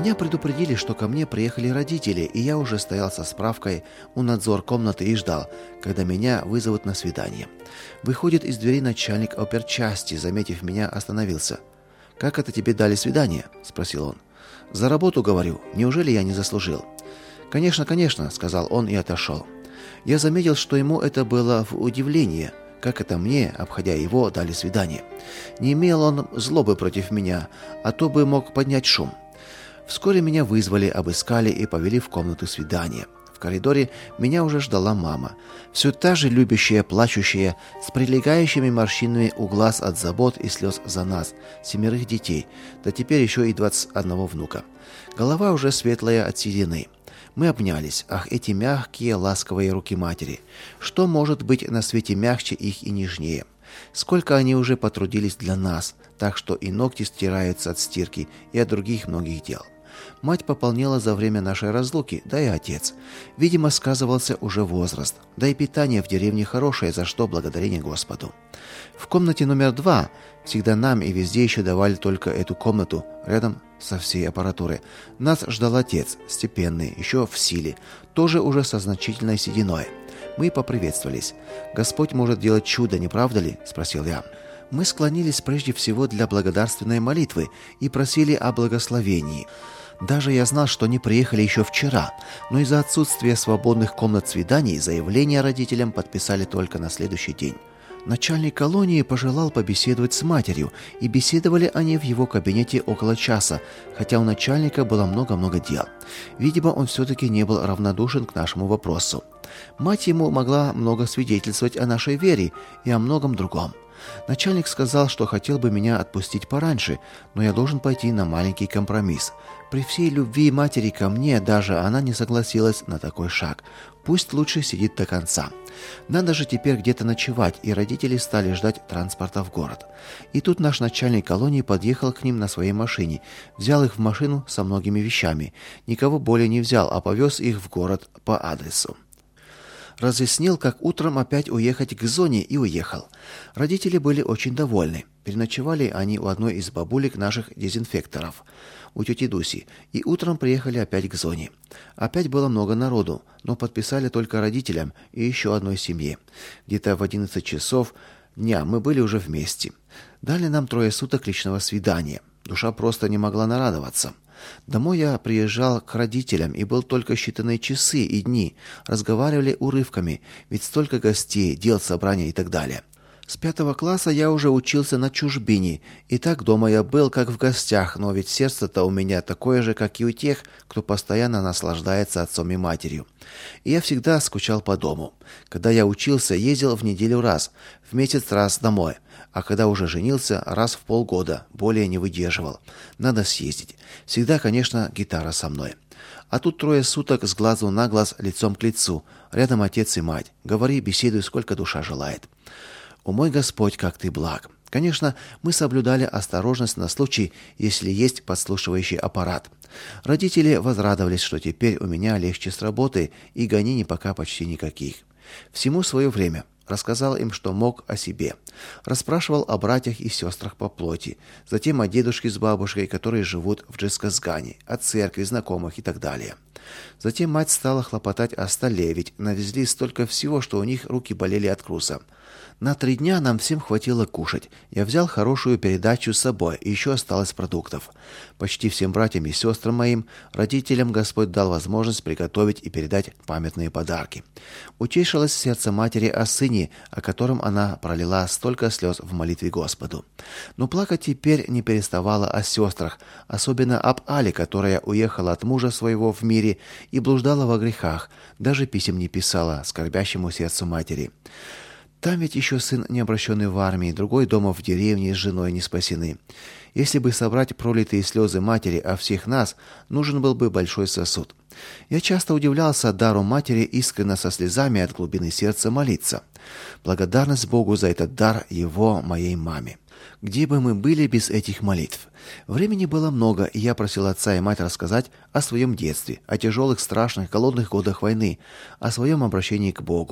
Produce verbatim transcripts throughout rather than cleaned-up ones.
Меня предупредили, что ко мне приехали родители, и я уже стоял со справкой у надзор комнаты и ждал, когда меня вызовут на свидание. Выходит из двери начальник оперчасти, заметив меня, остановился. «Как это тебе дали свидание?» – спросил он. «За работу, говорю. Неужели я не заслужил?» «Конечно, конечно», – сказал он и отошел. Я заметил, что ему это было в удивление. Как это мне, обходя его, дали свидание? Не имел он злобы против меня, а то бы мог поднять шум. Вскоре меня вызвали, обыскали и повели в комнату свидания. В коридоре меня уже ждала мама. Все та же любящая, плачущая, с прилегающими морщинами у глаз от забот и слез за нас, семерых детей, да теперь еще и двадцать одного внука. Голова уже светлая от седины. Мы обнялись. Ах, эти мягкие, ласковые руки матери. Что может быть на свете мягче их и нежнее? Сколько они уже потрудились для нас, так что и ногти стираются от стирки и от других многих дел. Мать пополнела за время нашей разлуки, да и отец. Видимо, сказывался уже возраст, да и питание в деревне хорошее, за что благодарение Господу. В комнате номер два, всегда нам и везде еще давали только эту комнату, рядом со всей аппаратурой, нас ждал отец, степенный, еще в силе, тоже уже со значительной сединой. Мы поприветствовались. «Господь может делать чудо, не правда ли?» – спросил я. Мы склонились прежде всего для благодарственной молитвы и просили о благословении. Даже я знал, что они приехали еще вчера, но из-за отсутствия свободных комнат свиданий заявление родителям подписали только на следующий день. Начальник колонии пожелал побеседовать с матерью, и беседовали они в его кабинете около часа, хотя у начальника было много-много дел. Видимо, он все-таки не был равнодушен к нашему вопросу. Мать ему могла много свидетельствовать о нашей вере и о многом другом. Начальник сказал, что хотел бы меня отпустить пораньше, но я должен пойти на маленький компромисс. При всей любви матери ко мне даже она не согласилась на такой шаг. Пусть лучше сидит до конца. Надо же теперь где-то ночевать, и родители стали ждать транспорта в город. И тут наш начальник колонии подъехал к ним на своей машине, взял их в машину со многими вещами. Никого более не взял, а повез их в город по адресу. Разъяснил, как утром опять уехать к зоне, и уехал. Родители были очень довольны. Переночевали они у одной из бабулек наших дезинфекторов, у тети Дуси, и утром приехали опять к зоне. Опять было много народу, но подписали только родителям и еще одной семье. Где-то в одиннадцать часов дня мы были уже вместе. Дали нам трое суток личного свидания. Душа просто не могла нарадоваться. Домой я приезжал к родителям и был только считанные часы и дни. Разговаривали урывками, ведь столько гостей, дел, собраний и так далее. С пятого класса я уже учился на чужбине, и так дома я был как в гостях, но ведь сердце-то у меня такое же, как и у тех, кто постоянно наслаждается отцом и матерью. И я всегда скучал по дому. Когда я учился, ездил в неделю раз, в месяц раз домой, а когда уже женился, раз в полгода, более не выдерживал. Надо съездить. Всегда, конечно, гитара со мной. А тут трое суток с глазу на глаз, лицом к лицу. Рядом отец и мать. Говори, беседуй, сколько душа желает. «О мой Господь, как ты благ!» Конечно, мы соблюдали осторожность на случай, если есть подслушивающий аппарат. Родители возрадовались, что теперь у меня легче с работы, и гонений пока почти никаких. Всему свое время. Рассказал им, что мог, о себе. Расспрашивал о братьях и сестрах по плоти, затем о дедушке с бабушкой, которые живут в Джесказгане, о церкви, знакомых и так далее. Затем мать стала хлопотать о столе, ведь навезли столько всего, что у них руки болели от круса. На три дня нам всем хватило кушать. Я взял хорошую передачу с собой, и еще осталось продуктов. Почти всем братьям и сестрам моим, родителям Господь дал возможность приготовить и передать памятные подарки. Утешилось сердце матери о сыне, о котором она пролила столько слез в молитве Господу. Но плакать теперь не переставала о сестрах, особенно об Але, которая уехала от мужа своего в мире и блуждала во грехах, даже писем не писала скорбящему сердцу матери. Там ведь еще сын, не обращенный в армии, другой дома в деревне с женой не спасены. Если бы собрать пролитые слезы матери о всех нас, нужен был бы большой сосуд. Я часто удивлялся дару матери искренне со слезами от глубины сердца молиться. Благодарность Богу за этот дар его, моей маме. Где бы мы были без этих молитв? Времени было много, и я просил отца и мать рассказать о своем детстве, о тяжелых, страшных, голодных годах войны, о своем обращении к Богу.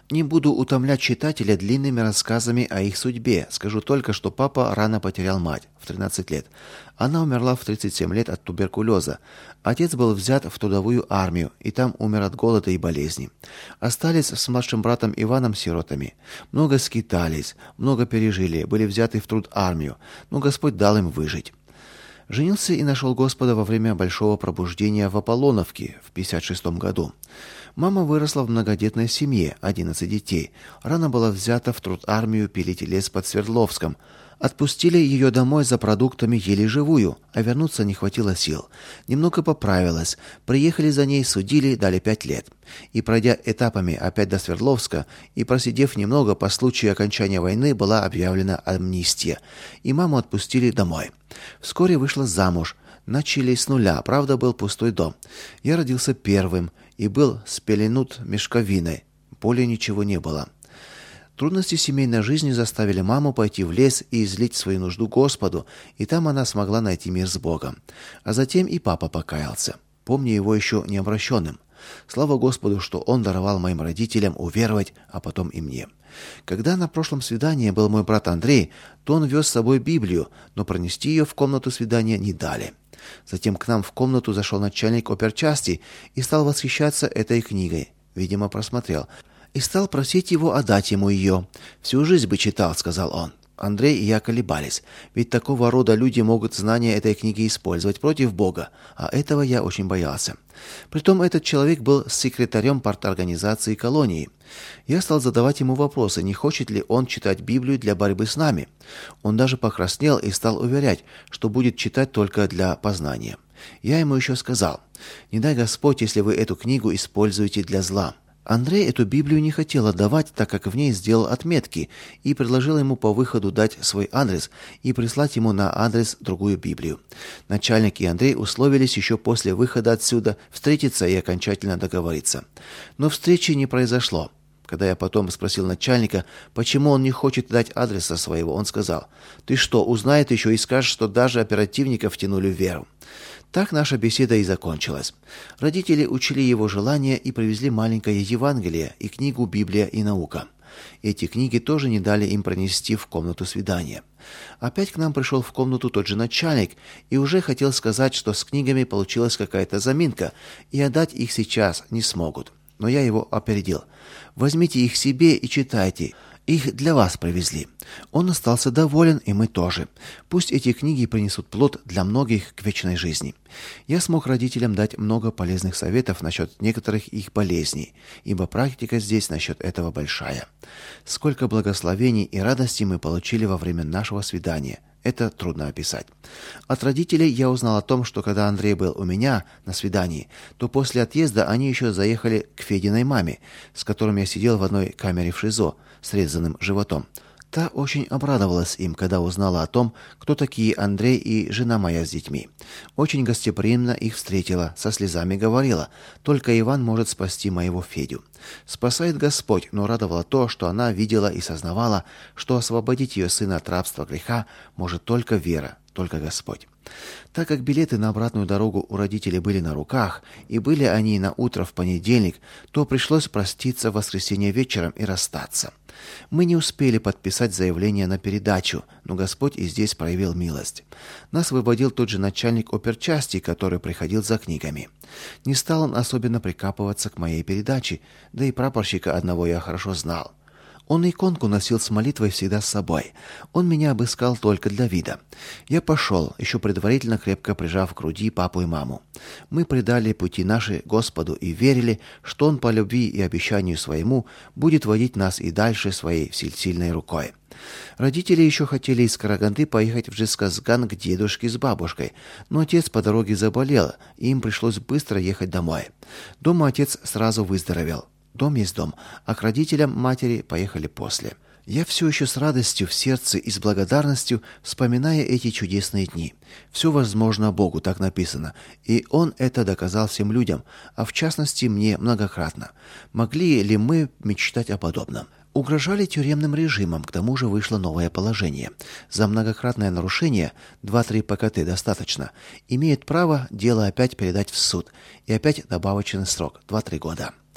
Не буду утомлять читателя длинными рассказами о их судьбе. Скажу только, что папа рано потерял мать, в тринадцать лет. Она умерла в тридцать семь лет от туберкулеза. Отец был взят в трудовую армию и там умер от голода и болезни. Остались с младшим братом Иваном сиротами. Много скитались, много пережили, были взяты в труд армию, но Господь дал им выжить. Женился и нашел Господа во время большого пробуждения в Аполлоновке в пятьдесят шестом году. Мама выросла в многодетной семье, одиннадцать детей. Рано была взята в труд армию пилить лес под Свердловском. Отпустили ее домой за продуктами еле живую, а вернуться не хватило сил. Немного поправилась. Приехали за ней, судили, дали пять лет. И пройдя этапами опять до Свердловска и просидев немного по случаю окончания войны, была объявлена амнистия, и маму отпустили домой. Вскоре вышла замуж. Начали с нуля, правда, был пустой дом. Я родился первым и был спеленут мешковиной. Более ничего не было. Трудности семейной жизни заставили маму пойти в лес и излить свою нужду Господу, и там она смогла найти мир с Богом. А затем и папа покаялся. Помню его еще необращенным. Слава Господу, что он даровал моим родителям уверовать, а потом и мне. Когда на прошлом свидании был мой брат Андрей, то он вез с собой Библию, но пронести ее в комнату свидания не дали. Затем к нам в комнату зашел начальник оперчасти и стал восхищаться этой книгой. Видимо, просмотрел. И стал просить его отдать ему ее. «Всю жизнь бы читал», — сказал он. Андрей и я колебались, ведь такого рода люди могут знания этой книги использовать против Бога, а этого я очень боялся. Притом этот человек был секретарем парторганизации колонии. Я стал задавать ему вопросы, не хочет ли он читать Библию для борьбы с нами. Он даже покраснел и стал уверять, что будет читать только для познания. Я ему еще сказал: «Не дай Господь, если вы эту книгу используете для зла». Андрей эту Библию не хотел отдавать, так как в ней сделал отметки, и предложил ему по выходу дать свой адрес и прислать ему на адрес другую Библию. Начальник и Андрей условились еще после выхода отсюда встретиться и окончательно договориться. Но встречи не произошло. Когда я потом спросил начальника, почему он не хочет дать адреса своего, он сказал: «Ты что, узнает еще и скажешь, что даже оперативников втянули в веру». Так наша беседа и закончилась. Родители учли его желание и привезли маленькое Евангелие и книгу «Библия и наука». Эти книги тоже не дали им пронести в комнату свидания. Опять к нам пришел в комнату тот же начальник и уже хотел сказать, что с книгами получилась какая-то заминка, и отдать их сейчас не смогут. Но я его опередил. «Возьмите их себе и читайте. Их для вас привезли». Он остался доволен, и мы тоже. Пусть эти книги принесут плод для многих к вечной жизни. Я смог родителям дать много полезных советов насчет некоторых их болезней, ибо практика здесь насчет этого большая. Сколько благословений и радости мы получили во время нашего свидания. Это трудно описать. От родителей я узнал о том, что когда Андрей был у меня на свидании, то после отъезда они еще заехали к Фединой маме, с которым я сидел в одной камере в ШИЗО с резаным животом. Та очень обрадовалась им, когда узнала о том, кто такие Андрей и жена моя с детьми. Очень гостеприимно их встретила, со слезами говорила: «Только Иван может спасти моего Федю». Спасает Господь, но радовало то, что она видела и сознавала, что освободить ее сына от рабства греха может только вера, только Господь. Так как билеты на обратную дорогу у родителей были на руках, и были они на утро в понедельник, то пришлось проститься в воскресенье вечером и расстаться. Мы не успели подписать заявление на передачу, но Господь и здесь проявил милость. Нас выводил тот же начальник оперчасти, который приходил за книгами. Не стал он особенно прикапываться к моей передаче, да и прапорщика одного я хорошо знал. Он иконку носил с молитвой всегда с собой. Он меня обыскал только для вида. Я пошел, еще предварительно крепко прижав к груди папу и маму. Мы предали пути наши Господу и верили, что Он по любви и обещанию своему будет водить нас и дальше своей всесильной рукой. Родители еще хотели из Караганды поехать в Жесказган к дедушке с бабушкой, но отец по дороге заболел, и им пришлось быстро ехать домой. Дома отец сразу выздоровел. Дом есть дом, а к родителям матери поехали после. Я все еще с радостью в сердце и с благодарностью вспоминая эти чудесные дни. Все возможно Богу, так написано, и Он это доказал всем людям, а в частности мне многократно. Могли ли мы мечтать о подобном? Угрожали тюремным режимом, к тому же вышло новое положение. За многократное нарушение, два-три ПКТ достаточно, имеют право дело опять передать в суд, и опять добавочный срок, два-три года.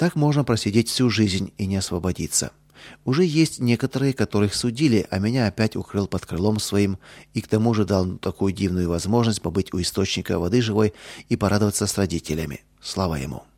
Так можно просидеть всю жизнь и не освободиться. Уже есть некоторые, которых судили, а меня опять укрыл под крылом своим и к тому же дал такую дивную возможность побыть у источника воды живой и порадоваться с родителями. Слава ему!